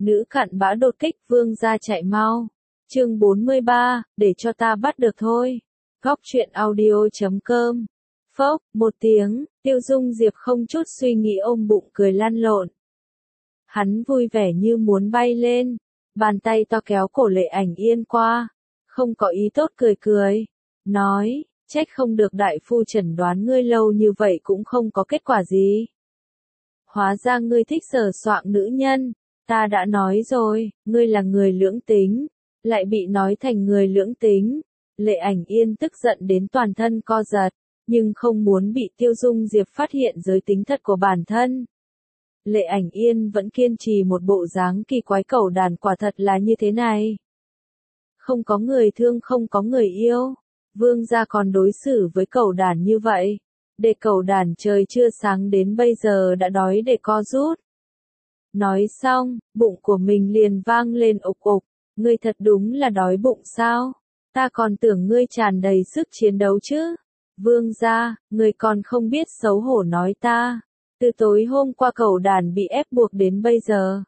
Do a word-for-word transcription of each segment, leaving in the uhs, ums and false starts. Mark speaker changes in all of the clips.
Speaker 1: Nữ cặn bã đột kích vương gia chạy mau. Chương bốn mươi ba, để cho ta bắt được thôi. Góc truyện audio chấm com. Phốc, một tiếng, Tiêu Dung Diệp không chút suy nghĩ ôm bụng cười lăn lộn. Hắn vui vẻ như muốn bay lên, bàn tay to kéo cổ Lệ Ảnh Yên qua, không có ý tốt cười cười, nói, trách không được đại phu chẩn đoán ngươi lâu như vậy cũng không có kết quả gì. Hóa ra ngươi thích sờ soạng nữ nhân, ta đã nói rồi, ngươi là người lưỡng tính, lại bị nói thành người lưỡng tính. Lệ Ảnh Yên tức giận đến toàn thân co giật, nhưng không muốn bị Tiêu Dung Diệp phát hiện giới tính thật của bản thân. Lệ Ảnh Yên vẫn kiên trì một bộ dáng kỳ quái, cẩu đàn quả thật là như thế này. Không có người thương không có người yêu, vương gia còn đối xử với cẩu đàn như vậy. Để cẩu đàn trời chưa sáng đến bây giờ đã đói để co rút. Nói xong, bụng của mình liền vang lên ục ục, ngươi thật đúng là đói bụng sao? Ta còn tưởng ngươi tràn đầy sức chiến đấu chứ. Vương gia, ngươi còn không biết xấu hổ nói ta. Từ tối hôm qua cẩu đàn bị ép buộc đến bây giờ.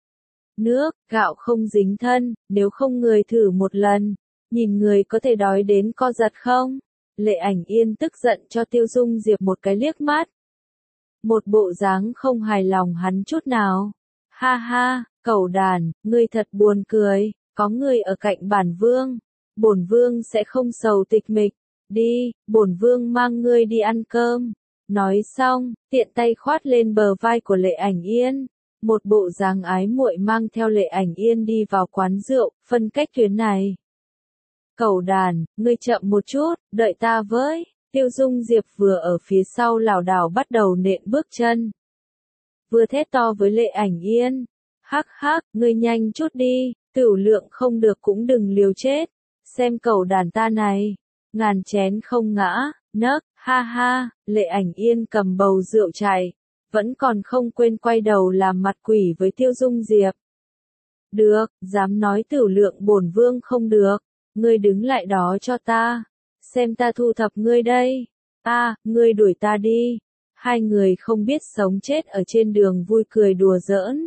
Speaker 1: Nước, gạo không dính thân, nếu không người thử một lần, nhìn người có thể đói đến co giật không? Lệ Ảnh Yên tức giận cho Tiêu Dung Diệp một cái liếc mắt. Một bộ dáng không hài lòng hắn chút nào. Ha ha, cẩu đàn, ngươi thật buồn cười, có người ở cạnh bản vương, bổn vương sẽ không sầu tịch mịch. Đi, bổn vương mang ngươi đi ăn cơm. Nói xong, tiện tay khoát lên bờ vai của Lệ Ảnh Yên, một bộ dáng ái muội mang theo Lệ Ảnh Yên đi vào quán rượu, phân cách tuyến này. Cẩu đàn, ngươi chậm một chút, đợi ta với. Tiêu Dung Diệp vừa ở phía sau lảo đảo bắt đầu nện bước chân. Vừa thét to với Lệ Ảnh Yên, hắc hắc, ngươi nhanh chút đi, tửu lượng không được cũng đừng liều chết. Xem cẩu đàn ta này, ngàn chén không ngã, nấc, ha ha. Lệ Ảnh Yên cầm bầu rượu chạy, vẫn còn không quên quay đầu làm mặt quỷ với Tiêu Dung Diệp. Được, dám nói tửu lượng bổn vương không được, ngươi đứng lại đó cho ta, xem ta thu thập ngươi đây. A, à, ngươi đuổi ta đi. Hai người không biết sống chết ở trên đường vui cười đùa giỡn.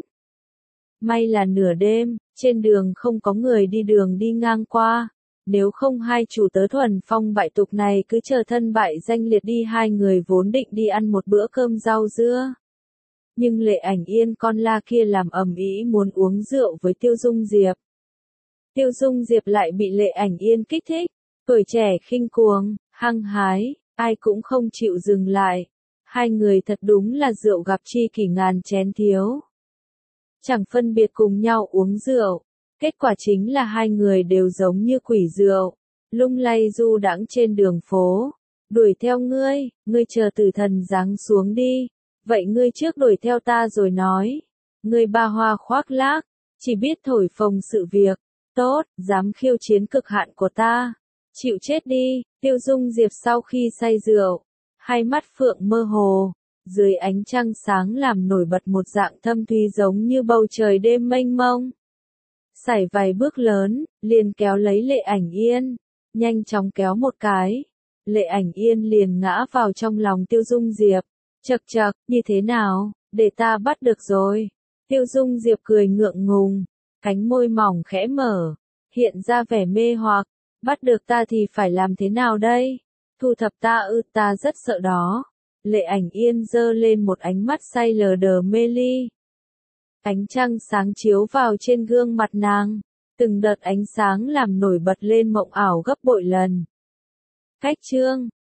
Speaker 1: May là nửa đêm, trên đường không có người đi đường đi ngang qua. Nếu không hai chủ tớ thuần phong bại tục này cứ chờ thân bại danh liệt đi, hai người vốn định đi ăn một bữa cơm rau dưa. Nhưng Lệ Ảnh Yên con la kia làm ầm ĩ muốn uống rượu với Tiêu Dung Diệp. Tiêu Dung Diệp lại bị Lệ Ảnh Yên kích thích, tuổi trẻ khinh cuồng, hăng hái, ai cũng không chịu dừng lại. Hai người thật đúng là rượu gặp chi kỷ ngàn chén thiếu. Chẳng phân biệt cùng nhau uống rượu. Kết quả chính là hai người đều giống như quỷ rượu, lung lay du đãng trên đường phố. Đuổi theo ngươi, ngươi chờ tử thần giáng xuống đi. Vậy ngươi trước đuổi theo ta rồi nói. Ngươi ba hoa khoác lác, chỉ biết thổi phồng sự việc. Tốt, dám khiêu chiến cực hạn của ta. Chịu chết đi. Tiêu Dung Diệp sau khi say rượu, hai mắt phượng mơ hồ, dưới ánh trăng sáng làm nổi bật một dạng thâm thúy giống như bầu trời đêm mênh mông. Sải vài bước lớn, liền kéo lấy Lệ Ảnh Yên, nhanh chóng kéo một cái. Lệ Ảnh Yên liền ngã vào trong lòng Tiêu Dung Diệp. Chậc chậc, như thế nào, để ta bắt được rồi. Tiêu Dung Diệp cười ngượng ngùng, cánh môi mỏng khẽ mở, hiện ra vẻ mê hoặc. Bắt được ta thì phải làm thế nào đây? Thu thập ta ư? Ta rất sợ đó. Lệ Ảnh Yên giơ lên một ánh mắt say lờ đờ mê ly. Ánh trăng sáng chiếu vào trên gương mặt nàng, từng đợt ánh sáng làm nổi bật lên mộng ảo gấp bội lần. Cách chương